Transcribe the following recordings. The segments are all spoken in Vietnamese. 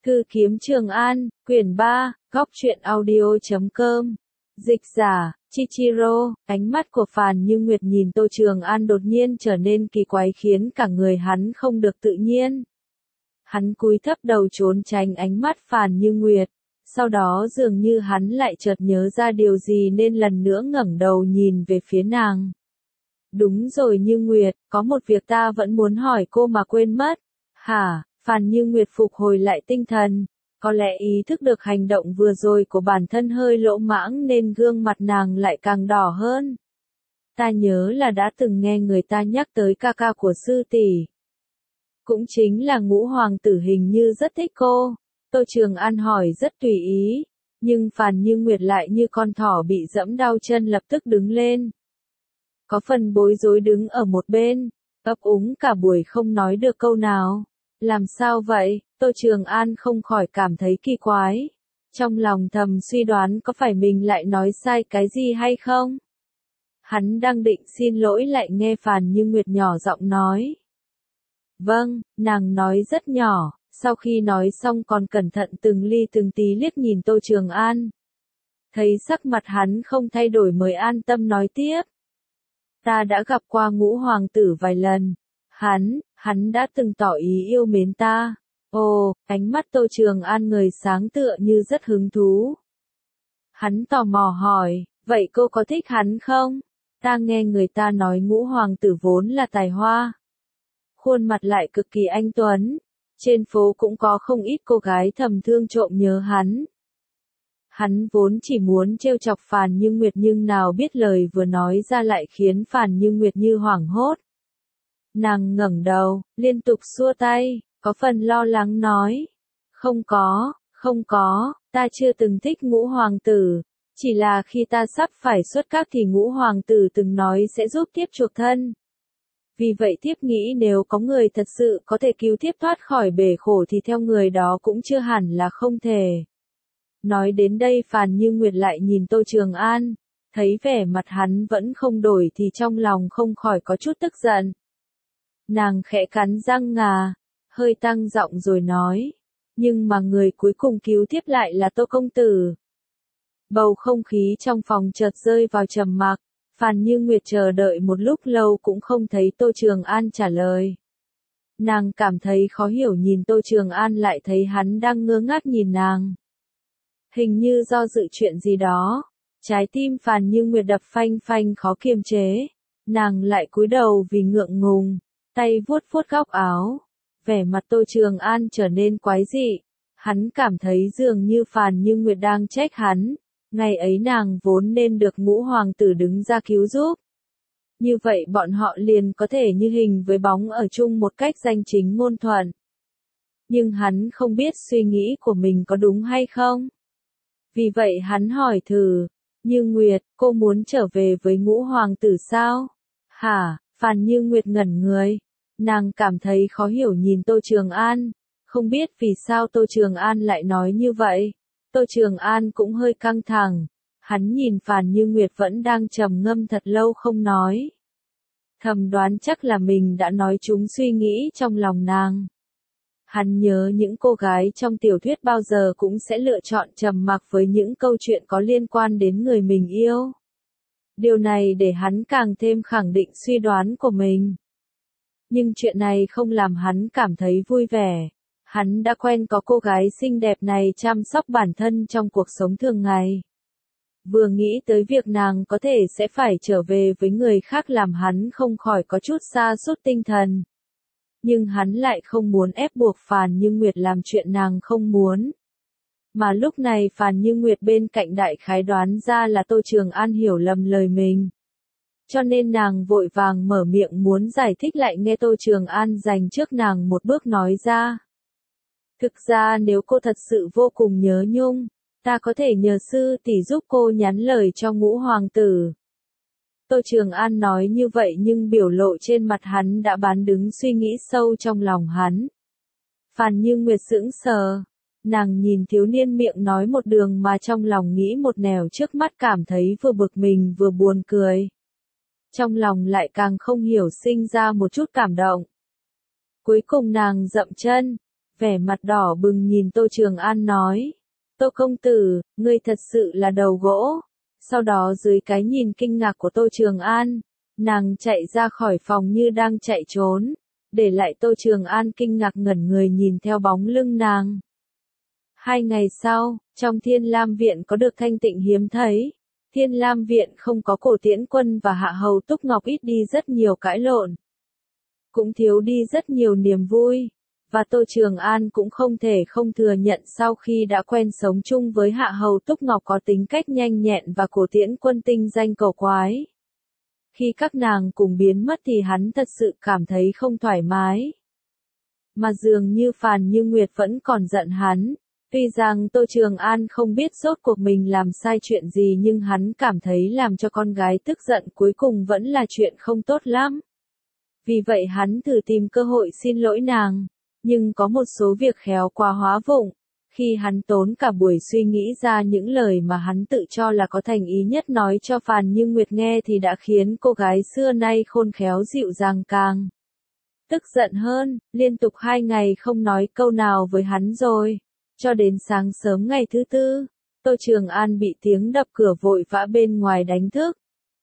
Thư kiếm Trường An, quyển 3, góc truyện audio.com. Dịch giả, Chichiro, ánh mắt của Phàn Như Nguyệt nhìn Tô Trường An đột nhiên trở nên kỳ quái khiến cả người hắn không được tự nhiên. Hắn cúi thấp đầu trốn tránh ánh mắt Phàn Như Nguyệt, sau đó dường như hắn lại chợt nhớ ra điều gì nên lần nữa ngẩng đầu nhìn về phía nàng. Đúng rồi Như Nguyệt, có một việc ta vẫn muốn hỏi cô mà quên mất. Hả? Phàn Như Nguyệt phục hồi lại tinh thần, có lẽ ý thức được hành động vừa rồi của bản thân hơi lỗ mãng nên gương mặt nàng lại càng đỏ hơn. Ta nhớ là đã từng nghe người ta nhắc tới ca ca của sư tỷ. Cũng chính là Ngũ Hoàng tử hình như rất thích cô. Tô Trường An hỏi rất tùy ý, nhưng Phàn Như Nguyệt lại như con thỏ bị dẫm đau chân lập tức đứng lên. Có phần bối rối đứng ở một bên, ấp úng cả buổi không nói được câu nào. Làm sao vậy? Tô Trường An không khỏi cảm thấy kỳ quái. Trong lòng thầm suy đoán có phải mình lại nói sai cái gì hay không? Hắn đang định xin lỗi lại nghe Phàn Như Nguyệt nhỏ giọng nói. Vâng, nàng nói rất nhỏ, sau khi nói xong còn cẩn thận từng ly từng tí liếc nhìn Tô Trường An. Thấy sắc mặt hắn không thay đổi mới an tâm nói tiếp. Ta đã gặp qua Ngũ Hoàng tử vài lần. Hắn đã từng tỏ ý yêu mến ta. Ồ, ánh mắt Tô Trường An người sáng tựa như rất hứng thú. Hắn tò mò hỏi, vậy cô có thích hắn không? Ta nghe người ta nói Ngũ Hoàng tử vốn là tài hoa. Khuôn mặt lại cực kỳ anh tuấn. Trên phố cũng có không ít cô gái thầm thương trộm nhớ hắn. Hắn vốn chỉ muốn trêu chọc Phàn Như Nguyệt nhưng nào biết lời vừa nói ra lại khiến Phàn Như Nguyệt như hoảng hốt. Nàng ngẩng đầu, liên tục xua tay, có phần lo lắng nói. Không có, ta chưa từng thích Ngũ Hoàng tử. Chỉ là khi ta sắp phải xuất các thì Ngũ Hoàng tử từng nói sẽ giúp thiếp chuộc thân. Vì vậy thiếp nghĩ nếu có người thật sự có thể cứu thiếp thoát khỏi bể khổ thì theo người đó cũng chưa hẳn là không thể. Nói đến đây Phàn Như Nguyệt lại nhìn Tô Trường An, thấy vẻ mặt hắn vẫn không đổi thì trong lòng không khỏi có chút tức giận. Nàng khẽ cắn răng ngà, hơi tăng giọng rồi nói, nhưng mà người cuối cùng cứu thiếp lại là Tô công tử. Bầu không khí trong phòng chợt rơi vào trầm mặc, Phàn Như Nguyệt chờ đợi một lúc lâu cũng không thấy Tô Trường An trả lời. Nàng cảm thấy khó hiểu nhìn Tô Trường An lại thấy hắn đang ngơ ngác nhìn nàng. Hình như do dự chuyện gì đó, trái tim Phàn Như Nguyệt đập phanh phanh khó kiềm chế, nàng lại cúi đầu vì ngượng ngùng, tay vuốt vuốt góc áo, vẻ mặt Tô Trường An trở nên quái dị, hắn cảm thấy dường như Phàn Như Nguyệt đang trách hắn, ngày ấy nàng vốn nên được Ngũ Hoàng tử đứng ra cứu giúp. Như vậy bọn họ liền có thể như hình với bóng ở chung một cách danh chính ngôn thuận. Nhưng hắn không biết suy nghĩ của mình có đúng hay không. Vì vậy hắn hỏi thử, Như Nguyệt, cô muốn trở về với Ngũ Hoàng tử sao? Hả? Phàn Như Nguyệt ngẩn người. Nàng cảm thấy khó hiểu nhìn Tô Trường An, không biết vì sao Tô Trường An lại nói như vậy. Tô Trường An cũng hơi căng thẳng, hắn nhìn Phàn Như Nguyệt vẫn đang trầm ngâm thật lâu không nói. Thầm đoán chắc là mình đã nói trúng suy nghĩ trong lòng nàng. Hắn nhớ những cô gái trong tiểu thuyết bao giờ cũng sẽ lựa chọn trầm mặc với những câu chuyện có liên quan đến người mình yêu. Điều này để hắn càng thêm khẳng định suy đoán của mình. Nhưng chuyện này không làm hắn cảm thấy vui vẻ. Hắn đã quen có cô gái xinh đẹp này chăm sóc bản thân trong cuộc sống thường ngày. Vừa nghĩ tới việc nàng có thể sẽ phải trở về với người khác làm hắn không khỏi có chút sa sút tinh thần. Nhưng hắn lại không muốn ép buộc Phàn Như Nguyệt làm chuyện nàng không muốn. Mà lúc này Phàn Như Nguyệt bên cạnh đại khái đoán ra là Tô Trường An hiểu lầm lời mình. Cho nên nàng vội vàng mở miệng muốn giải thích lại nghe Tô Trường An dành trước nàng một bước nói ra. Thực ra nếu cô thật sự vô cùng nhớ nhung, ta có thể nhờ sư tỷ giúp cô nhắn lời cho Ngũ Hoàng tử. Tô Trường An nói như vậy nhưng biểu lộ trên mặt hắn đã bán đứng suy nghĩ sâu trong lòng hắn. Phàn Như Nguyệt sững sờ, nàng nhìn thiếu niên miệng nói một đường mà trong lòng nghĩ một nẻo trước mắt cảm thấy vừa bực mình vừa buồn cười. Trong lòng lại càng không hiểu sinh ra một chút cảm động. Cuối cùng nàng dậm chân, vẻ mặt đỏ bừng nhìn Tô Trường An nói. Tô công tử, ngươi thật sự là đầu gỗ. Sau đó dưới cái nhìn kinh ngạc của Tô Trường An, nàng chạy ra khỏi phòng như đang chạy trốn, để lại Tô Trường An kinh ngạc ngẩn người nhìn theo bóng lưng nàng. 2 ngày sau, trong Thiên Lam Viện có được thanh tịnh hiếm thấy. Thiên Lam Viện không có Cổ Tiễn Quân và Hạ Hầu Túc Ngọc, ít đi rất nhiều cãi lộn. Cũng thiếu đi rất nhiều niềm vui. Và Tô Trường An cũng không thể không thừa nhận sau khi đã quen sống chung với Hạ Hầu Túc Ngọc có tính cách nhanh nhẹn và Cổ Tiễn Quân tinh danh cầu quái. Khi các nàng cùng biến mất thì hắn thật sự cảm thấy không thoải mái. Mà dường như Phàn Như Nguyệt vẫn còn giận hắn. Tuy rằng Tô Trường An không biết rốt cuộc mình làm sai chuyện gì, nhưng hắn cảm thấy làm cho con gái tức giận cuối cùng vẫn là chuyện không tốt lắm. Vì vậy hắn thử tìm cơ hội xin lỗi nàng, nhưng có một số việc khéo quá hóa vụng. Khi hắn tốn cả buổi suy nghĩ ra những lời mà hắn tự cho là có thành ý nhất nói cho Phàn Như Nguyệt nghe thì đã khiến cô gái xưa nay khôn khéo dịu dàng càng tức giận hơn, liên tục 2 ngày không nói câu nào với hắn rồi. Cho đến sáng sớm ngày thứ tư, Tô Trường An bị tiếng đập cửa vội vã bên ngoài đánh thức.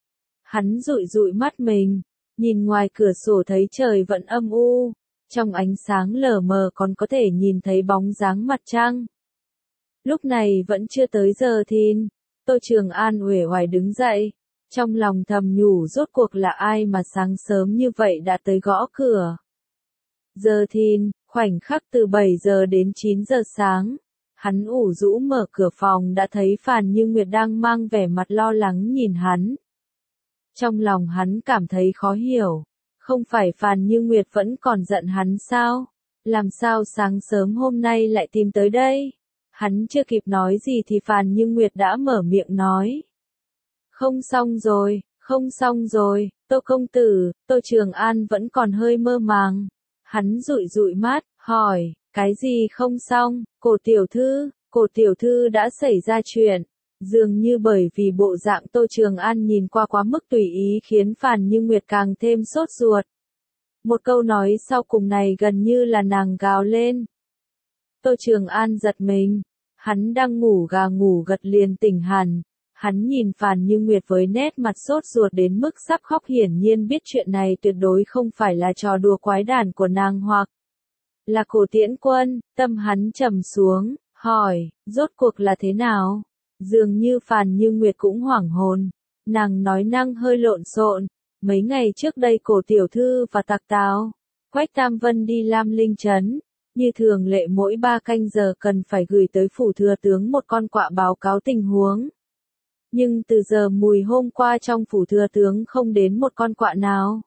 Hắn dụi dụi mắt mình, nhìn ngoài cửa sổ thấy trời vẫn âm u, trong ánh sáng lờ mờ còn có thể nhìn thấy bóng dáng mặt trăng. Lúc này vẫn chưa tới giờ thìn, Tô Trường An uể oải đứng dậy, trong lòng thầm nhủ rốt cuộc là ai mà sáng sớm như vậy đã tới gõ cửa. Giờ thìn, khoảnh khắc từ 7 giờ đến 9 giờ sáng, hắn ủ rũ mở cửa phòng đã thấy Phàn Như Nguyệt đang mang vẻ mặt lo lắng nhìn hắn. Trong lòng hắn cảm thấy khó hiểu, không phải Phàn Như Nguyệt vẫn còn giận hắn sao? Làm sao sáng sớm hôm nay lại tìm tới đây? Hắn chưa kịp nói gì thì Phàn Như Nguyệt đã mở miệng nói. Không xong rồi, không xong rồi, Tô công tử. Tô Trường An vẫn còn hơi mơ màng. Hắn dụi dụi mắt, hỏi, cái gì không xong? Cổ tiểu thư đã xảy ra chuyện. Dường như bởi vì bộ dạng Tô Trường An nhìn qua quá mức tùy ý khiến Phàn Như Nguyệt càng thêm sốt ruột. Một câu nói sau cùng này gần như là nàng gào lên. Tô Trường An giật mình, hắn đang ngủ gà ngủ gật liền tỉnh hẳn. Hắn nhìn Phàn Như Nguyệt với nét mặt sốt ruột đến mức sắp khóc, hiển nhiên biết chuyện này tuyệt đối không phải là trò đùa quái đản của nàng hoặc là Cổ Tiễn Quân. Tâm hắn trầm xuống, hỏi, rốt cuộc là thế nào? Dường như Phàn Như Nguyệt cũng hoảng hồn, nàng nói năng hơi lộn xộn. Mấy ngày trước đây Cổ tiểu thư và Tặc Tào, Quách Tam Vân đi Lam Linh Trấn. Như thường lệ mỗi 3 canh giờ cần phải gửi tới phủ thừa tướng một con quạ báo cáo tình huống. Nhưng từ giờ mùi hôm qua trong phủ thừa tướng không đến một con quạ nào.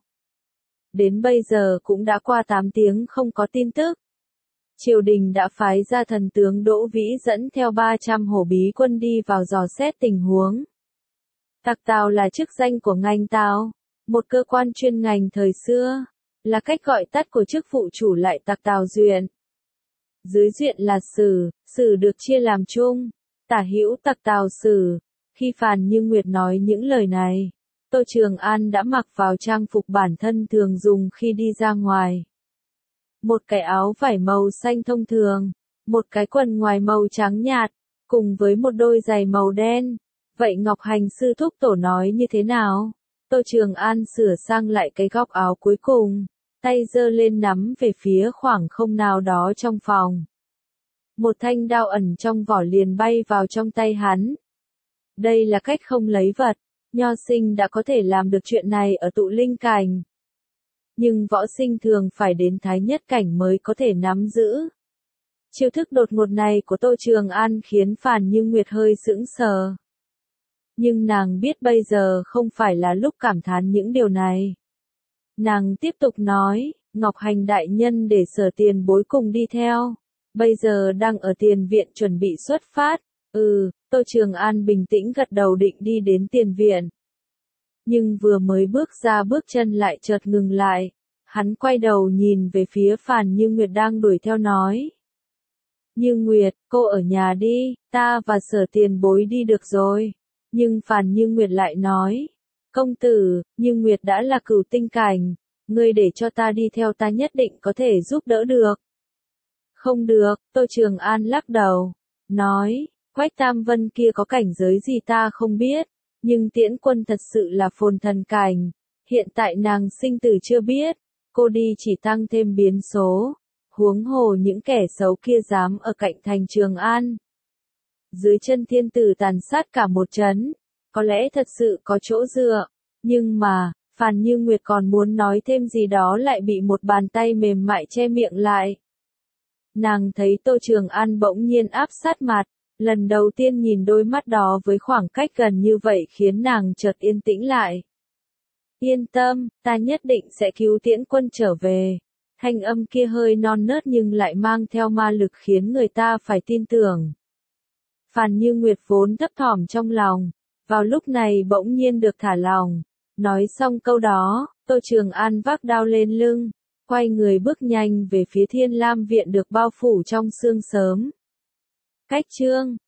Đến bây giờ cũng đã qua 8 tiếng không có tin tức. Triều đình đã phái ra thần tướng Đỗ Vĩ dẫn theo 300 hổ bí quân đi vào dò xét tình huống. Tặc Tào là chức danh của ngành Tào, một cơ quan chuyên ngành thời xưa, là cách gọi tắt của chức vụ chủ lại Tặc Tào Duyện. Dưới Duyện là Sử, Sử được chia làm chung, tả hữu Tặc Tào Sử. Khi Phàn Như Nguyệt nói những lời này, Tô Trường An đã mặc vào trang phục bản thân thường dùng khi đi ra ngoài. Một cái áo vải màu xanh thông thường, một cái quần ngoài màu trắng nhạt, cùng với một đôi giày màu đen. Vậy Ngọc Hành sư thúc tổ nói như thế nào? Tô Trường An sửa sang lại cái góc áo cuối cùng, tay giơ lên nắm về phía khoảng không nào đó trong phòng. Một thanh đao ẩn trong vỏ liền bay vào trong tay hắn. Đây là cách không lấy vật, nho sinh đã có thể làm được chuyện này ở tụ linh cảnh. Nhưng võ sinh thường phải đến thái nhất cảnh mới có thể nắm giữ. Chiêu thức đột ngột này của Tô Trường An khiến Phàn Như Nguyệt hơi sững sờ. Nhưng nàng biết bây giờ không phải là lúc cảm thán những điều này. Nàng tiếp tục nói, Ngọc Hành đại nhân để Sở tiền bối cùng đi theo. Bây giờ đang ở tiền viện chuẩn bị xuất phát. Tô Trường An bình tĩnh gật đầu định đi đến tiền viện. Nhưng vừa mới bước ra bước chân lại chợt ngừng lại. Hắn quay đầu nhìn về phía Phàn Như Nguyệt đang đuổi theo nói. Như Nguyệt, cô ở nhà đi, ta và Sở tiền bối đi được rồi. Nhưng Phàn Như Nguyệt lại nói. Công tử, Như Nguyệt đã là cửu tinh cảnh. Ngươi để cho ta đi theo, ta nhất định có thể giúp đỡ được. Không được, Tô Trường An lắc đầu, nói, Quách Tam Vân kia có cảnh giới gì ta không biết, nhưng Tiễn Quân thật sự là phồn thần cảnh, hiện tại nàng sinh tử chưa biết, cô đi chỉ tăng thêm biến số, huống hồ những kẻ xấu kia dám ở cạnh thành Trường An. Dưới chân thiên tử tàn sát cả một trấn, có lẽ thật sự có chỗ dựa, nhưng mà, Phàn Như Nguyệt còn muốn nói thêm gì đó lại bị một bàn tay mềm mại che miệng lại. Nàng thấy Tô Trường An bỗng nhiên áp sát mặt, lần đầu tiên nhìn đôi mắt đó với khoảng cách gần như vậy khiến nàng chợt yên tĩnh lại. Yên tâm, ta nhất định sẽ cứu Tiễn Quân trở về. Thanh âm kia hơi non nớt nhưng lại mang theo ma lực khiến người ta phải tin tưởng. Phàn Như Nguyệt vốn thấp thỏm trong lòng, vào lúc này bỗng nhiên được thả lòng. Nói xong câu đó, Tô Trường An vác đao lên lưng, quay người bước nhanh về phía Thiên Lam Viện được bao phủ trong sương sớm. Cách chương